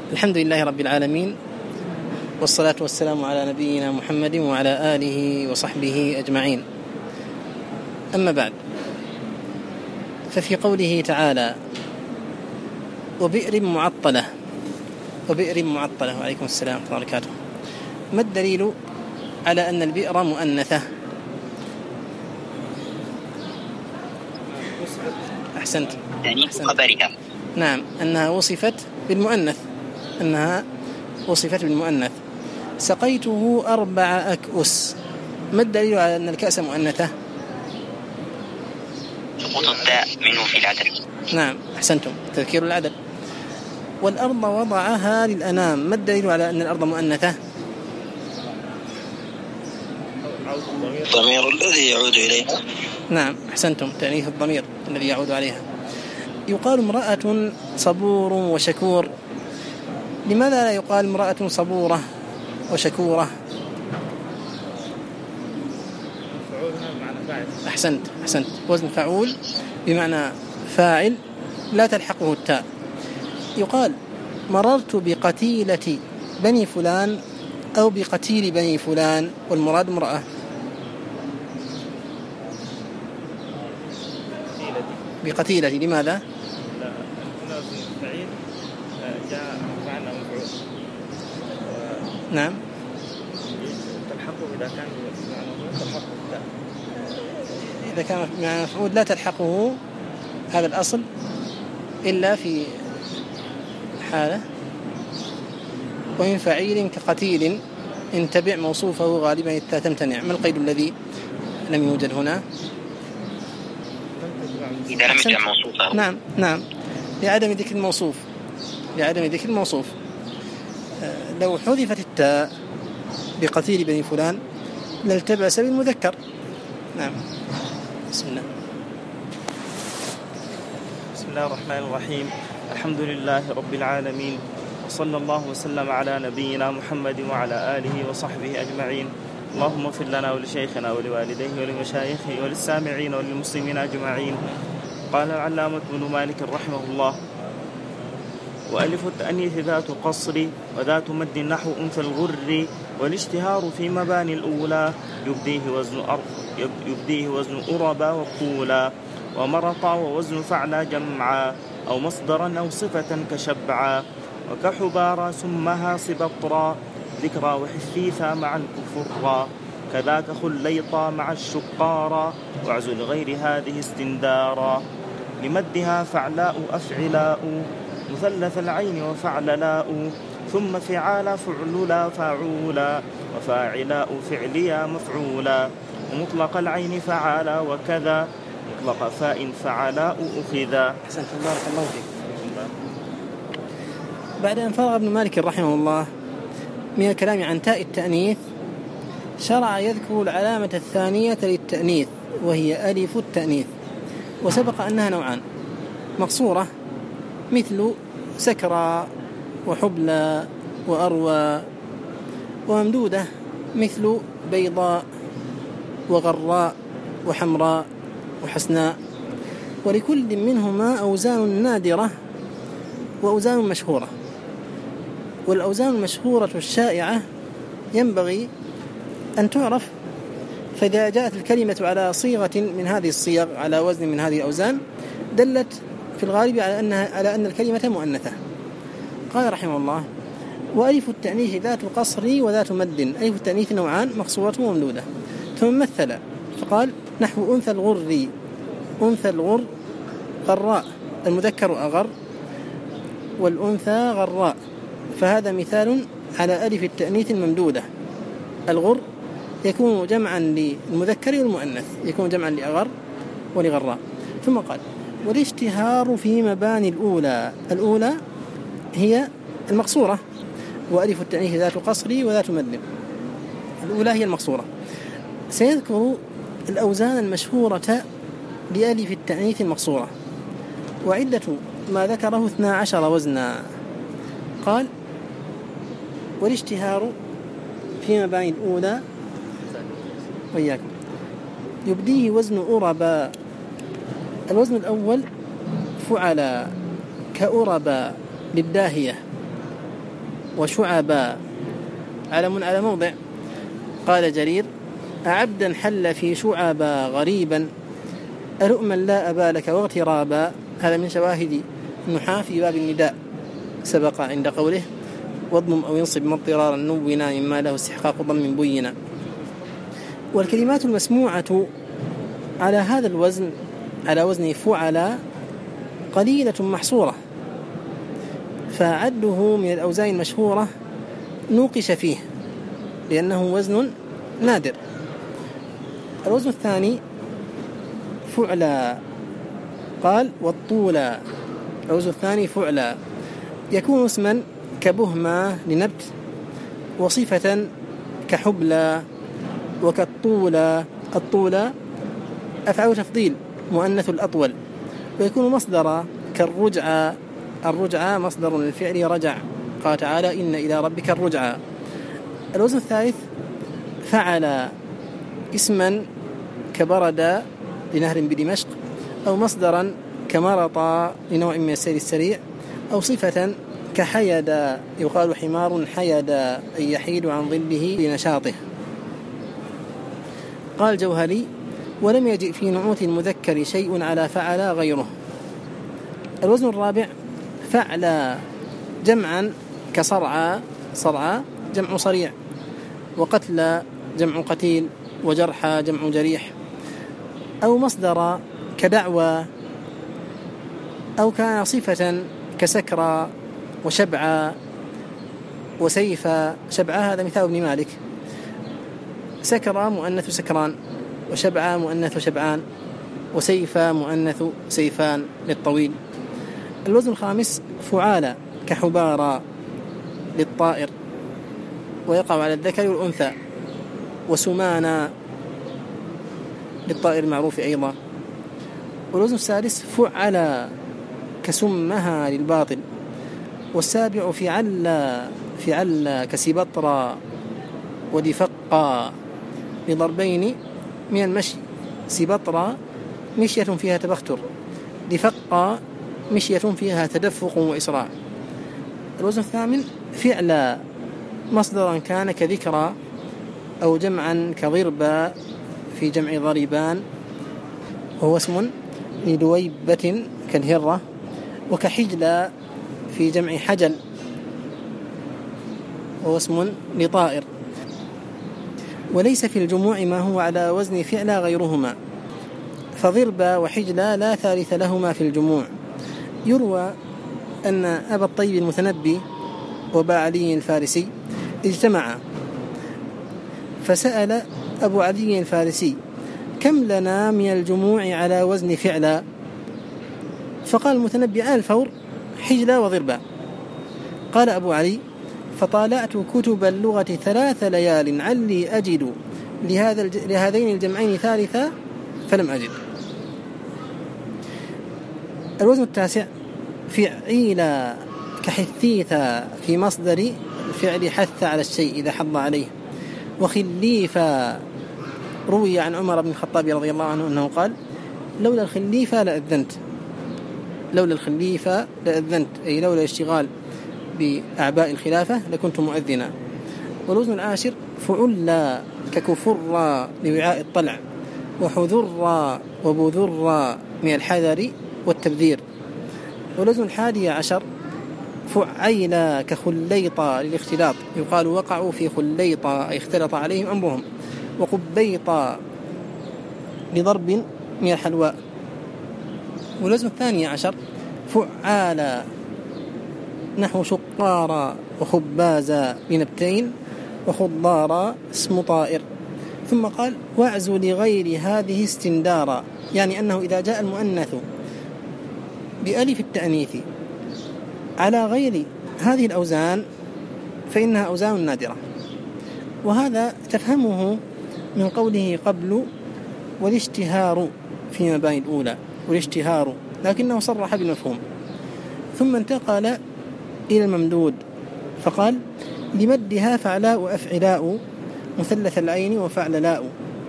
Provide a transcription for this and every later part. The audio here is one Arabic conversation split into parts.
الحمد لله رب العالمين، والصلاة والسلام على نبينا محمد وعلى آله وصحبه أجمعين. أما بعد، ففي قوله تعالى وبئر معطلة وعليكم السلام ورحمة الله وبركاته، ما الدليل على أن البئر مؤنثة؟ أحسنت. نعم، أنها وصفت بالمؤنث. سقيته 4 أكؤس. ما الدليل على أن الكأس مؤنثة؟ سقوط التاء منه في العدد. نعم، أحسنتم، تذكير العدد. والأرض وضعها للأنام. ما الدليل على أن الأرض مؤنثة؟ الضمير الذي يعود إليها. نعم، أحسنتم، تأنيث الضمير الذي يعود عليها. يقال امرأة صبور وشكور. لماذا لا يقال امرأة صبورة وشكورة؟ أحسنت، وزن فعول بمعنى فاعل لا تلحقه التاء. يقال مررت بقتيلة بني فلان أو بقتيل بني فلان، والمراد امرأة. بقتيلة لماذا؟ نعم، إذا كان معنى مفعول لا تلحقه هذا الأصل إلا في حالة. ومن فعيل كقتيل إن تبع موصوفه غالبا التاء تمتنع. ما القيد الذي لم يوجد هنا؟ إذا لم يتبع موصوفه. نعم، لعدم ذكر الموصوف. لو حذفت التاء بقتيل بني فلان لالتبس بالمذكر. نعم، بسم الله الرحمن الرحيم. الحمد لله رب العالمين، وصلى الله وسلم على نبينا محمد وعلى آله وصحبه أجمعين. اللهم اغفر لنا ولشيخنا ولوالديه ولمشايخه وللسامعين وللمسلمين أجمعين. قال العلامة ابن مالك رحمه الله: وألف التأنيث ذات قصر وذات مد نحو أنثى الغر، والاشتهار في مباني الأولى يبديه وزن أربا وقولا، ومرطا ووزن فعلا جمعا، أو مصدرا أو صفة كشبعا، وكحبارا سمها صبطرا، ذكرى وحثيثا مع الكفرا، كذاك خليطا مع الشقارا، وعزل غير هذه استندارا، لمدها فعلاء أفعلاء، مثلث العين وفعللاء، ثم فعالا فعللا فاعولا، وفاعلاء فعليا مفعولا، ومطلق العين فعالا، وكذا مطلق فاء فعلاء أخذا. أحسنت، بارك الله فيك. بعد أن فرغ ابن مالك رحمه الله من الكلام عن تاء التأنيث، شرع يذكر العلامة الثانية للتأنيث، وهي ألف التأنيث. وسبق أنها نوعان: مقصورة مثل سكرى وحبلى وأروى، وممدودة مثل بيضاء وغراء وحمراء وحسناء. ولكل منهما أوزان نادرة وأوزان مشهورة. والأوزان المشهورة الشائعة ينبغي أن تعرف، فإذا جاءت الكلمة على صيغة من هذه الصيغ على وزن من هذه الأوزان دلت في الغالب على أن الكلمة مؤنثة. قال رحمه الله: وألف التأنيث ذات قصر وذات مد. ألف التأنيث نوعان: مقصورة وممدودة. ثم مثل فقال: نحو أنثى الغر. أنثى الغر غراء، المذكر أغر والأنثى غراء، فهذا مثال على ألف التأنيث الممدودة. الغر يكون جمعا للمذكر والمؤنث، يكون جمعا لأغر ولغراء. ثم قال: والاشتهار في مباني الأولى هي المقصورة، وألف التأنيث ذات قصر وذات مد. الأولى هي المقصورة. سيذكر الأوزان المشهورة لألف التأنيث المقصورة، وعدة ما ذكره 12 وزنا. قال: والاشتهار في مباني الأولى وإياكم يبديه وزن أربا. الوزن الأول فعلا كأربا للداهية، وشعبا علم على موضع. قال جرير: أعبدا حل في شعبا غريبا ألؤما لا أبا لك واغترابا. هذا من شواهد النحاة في باب النداء، سبق عند قوله: واضمم أو ينصب مضطرارا نونا مما له استحقاق ضم بينا. والكلمات المسموعة على هذا الوزن، على وزن فعلا، قليلة محصورة، فعده من الأوزان المشهورة نوقش فيه لأنه وزن نادر. الوزن الثاني فعلا، قال: والطولا. الوزن الثاني فعلا، يكون اسما كبهما لنبت، وصفة كحبلا وكالطولا. الطولا أفعل تفضيل مؤنث الأطول، ويكون مصدرا كالرجعة. الرجعة مصدر للفعل رجع، قال تعالى: إن إلى ربك الرجعة. الوزن الثالث فعل، اسما كبرد لنهر بدمشق، أو مصدرا كمرط لنوع من السير السريع، أو صفة كحيدا، يقال حمار حيدا أي يحيد عن ظله لنشاطه. قال جوهري: ولم يجئ في نعوت المذكر شيء على فعل غيره. الوزن الرابع فعل، جمعا كصرعى، صرعى جمع صريع، وقتل جمع قتيل، وجرحى جمع جريح، أو مصدر كدعوى، أو كان صفة كسكرى وشبعى وسيفا. شبعى هذا مثال ابن مالك. سكرى مؤنث سكران، وشبعى مؤنث شبعان، وسيفا مؤنث سيفان للطويل. الوزن الخامس فعالى كحبارى للطائر، ويقع على الذكر والأنثى، وسمانا للطائر المعروف أيضا. والوزن السادس فعلا كسمها للباطل. والسابع فعلا كسبطرا ودفقا لضربين من المشي. سبطرا مشية فيها تبختر، دفقا مشية فيها تدفق وإسراع. الوزن الثامن فعلا، مصدرا كان كذكرى، أو جمعا كضربا في جمع ضربان، وهو اسم لدويبة كالهرة، وكحجلا في جمع حجل، وهو اسم لطائر. وليس في الجموع ما هو على وزن فعل غيرهما، فضربا وحجلا لا ثالث لهما في الجموع. يروى أن أبا الطيب المتنبي وأبا علي الفارسي اجتمعا، فسأل أبو علي الفارسي: كم لنا من الجموع على وزن فعلا؟ فقال المتنبي: الفور حجلا وضربا. قال أبو علي: فطالعت كتب اللغة 3 ليال علي أجد لهذين الجمعين ثالثا فلم أجد. الوزن التاسع فعيلا كحثيثا في مصدر الفعل حث على الشيء إذا حض عليه. وخليفا، روي عن عمر بن الخطاب رضي الله عنه أنه قال: لولا الخليفة لأذنت. لولا الخليفة لأذنت، أي لولا الاشتغال بأعباء الخلافة لكنت مؤذنا. والوزن العاشر فعلا ككفرا لوعاء الطلع، وحذرا وبذرا من الحذر والتبذير. والوزن 11 فعيلا كخليطا للاختلاط، يقال وقعوا في خليطا أي اختلط عليهم أمرهم. وقبيطا لضرب من الحلواء. والوزن 12 فعالا نحو شقارا وخبازا لنبتين، وخضارا اسم طائر. ثم قال: واعزو لغير هذه استندارا، يعني أنه إذا جاء المؤنث بألف التأنيث على غير هذه الأوزان فإنها أوزان نادرة. وهذا تفهمه من قوله قبل: والاشتهار في مباني الأولى، والاشتهار، لكنه صرح بالمفهوم. ثم انتقل إلى الممدود فقال: لمدها فعلاء أفعلاء مثلث العين وفعللاء.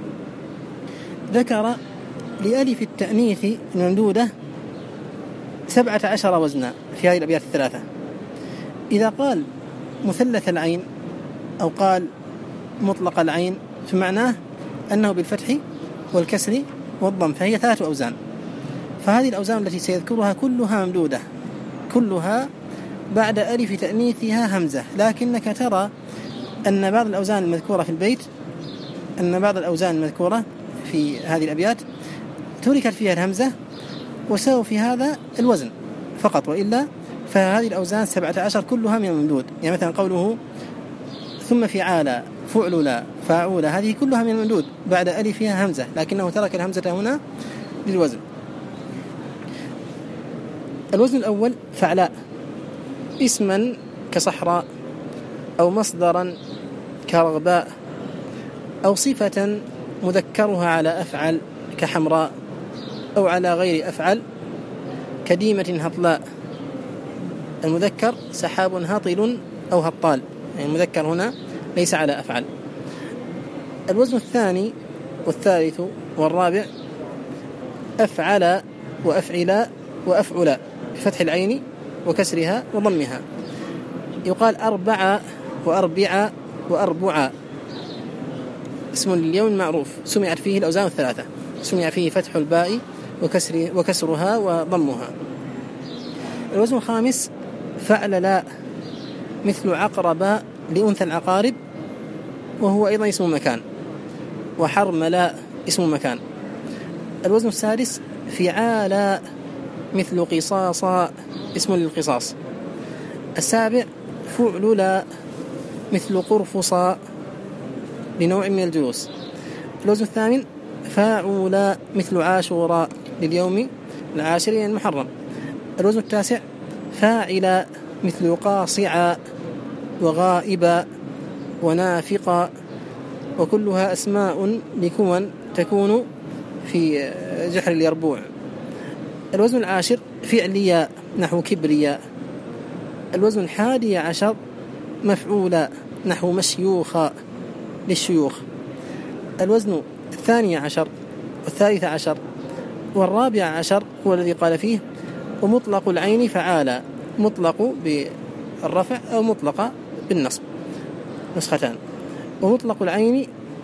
ذكر لألف التأنيث الممدودة 17 وزنا في هذه الأبيات الثلاثة. إذا قال مثلث العين أو قال مطلق العين، فمعناه أنه بالفتح والكسر والضم، فهي 3 أوزان. فهذه الأوزان التي سيذكرها كلها ممدودة، كلها بعد ألف تأنيثها همزة، لكنك ترى أن بعض الأوزان المذكورة في البيت، أن بعض الأوزان المذكورة في هذه الأبيات تركت فيها الهمزة وساووا في هذا الوزن فقط، وإلا فهذه الأوزان 17 كلها من الممدود. يعني مثلا قوله ثم فعالا فعللا فاعولا، هذه كلها من الممدود بعد ألف فيها همزة، لكنه ترك الهمزة هنا للوزن. الوزن الأول فعلاء، اسما كصحراء، أو مصدرا كرغباء، أو صفة مذكرها على أفعل كحمراء، أو على غير أفعل كديمة هطلاء. المذكر سحاب هاطل أو هطال، يعني المذكر هنا ليس على أفعل. الوزن الثاني والثالث والرابع أفعل وأفعلا وأفعلا بفتح العين وكسرها وضمها. يقال أربع وأربع وأربع، اسم لليوم معروف سمعت فيه الأوزان الثلاثة، سمع فيه فتح الباء وكسرها وضمها. الوزن الخامس فعللا، مثل عقرب لأنثى العقارب، وهو أيضا اسم مكان، وحرملا اسم مكان. الوزن السادس فعالا، مثل قصاصا اسم للقصاص. السابع فعللا، مثل قرفصا لنوع من الجلوس. الوزن الثامن فاعولا، مثل عاشوراء لليوم العاشر من المحرم. الوزن التاسع فاعلا، مثل قاصعا وغائبا ونافقا، وكلها أسماء لكون تكون في جحر اليربوع. الوزن العاشر فعليا، نحو كبريا. الوزن 11 مفعولا، نحو مشيوخا للشيوخ. الوزن 12 و13 و14 هو الذي قال فيه ومطلق العين فعالا، مطلق بالرفع أو مطلق بالنصب، نسختان. ومطلق العين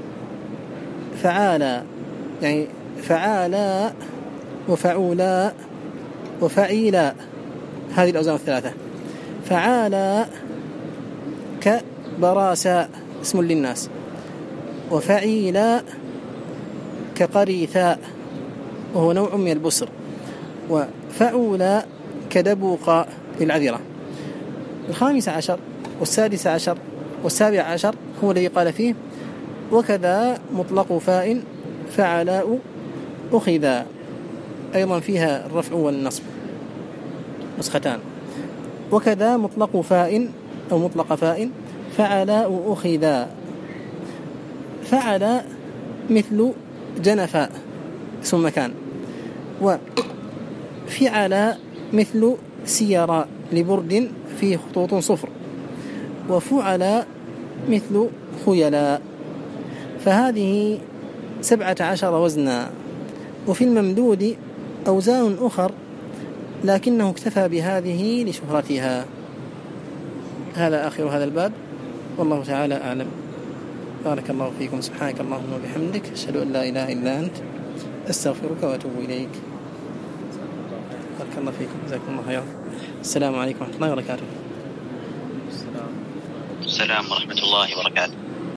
فعالا، يعني فعالا وفعولا وفعيلا، هذه الأوزان الثلاثة. فعالا كبراسا اسم للناس، وفعيلا كقريثا وهو نوع من البسر، وفعولا كدبوقا للعذرة. 15 و16 و17 هو الذي قال فيه وكذا مطلق فاء فعلاء أخذا، أيضا فيها الرفع والنصب، نسختان. وكذا مطلق فاء أو مطلق فاء فعلاء أخذا. فعل مثل جنفاء اسم مكان، وفعل مثل سيرا لبرد فيه خطوط صفر، وفعل مثل خيلاء. فهذه 17 وزنا. وفي الممدود أوزان أخر لكنه اكتفى بهذه لشهرتها. هذا آخر هذا الباب، والله تعالى أعلم. بارك الله فيكم، سبحانك اللهم وبحمدك، أشهد أن لا إله إلا أنت، أستغفرك وأتوب إليك. بارك الله فيكم، جزاكم الله خيرا. السلام عليكم ورحمة الله وبركاته. السلام ورحمة الله وبركاته.